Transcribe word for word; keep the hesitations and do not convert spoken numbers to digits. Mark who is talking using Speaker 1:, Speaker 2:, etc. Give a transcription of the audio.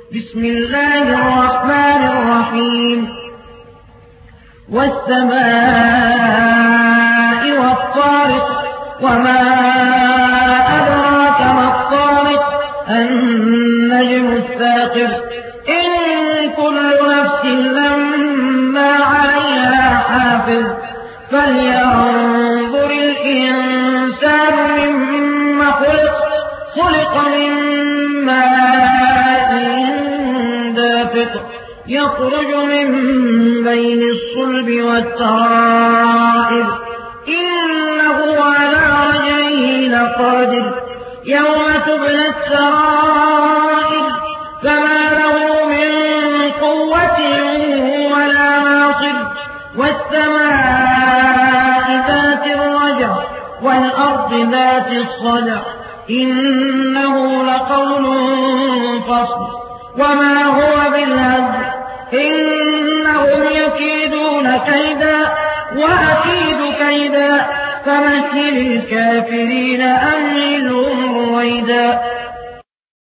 Speaker 1: بسم الله الرحمن الرحيم والسماء والطارق وما أدراك ما الطارق النجم الثاقب إن كل نفس لما عليها حافظ فلينظر الإنسان مما خلق خلق من ماء دافق يخرج من بين الصلب والترائب إنه على رجعه لقادر يوم تبلى السرائر فما له من قوة ولا ناصر والسماء ذات الرجع والأرض ذات الصدع إنه لقول فصل وما هو بالهزل إنهم يكيدون كيدا وأكيد كيدا فمهل الكافرين أمهلهم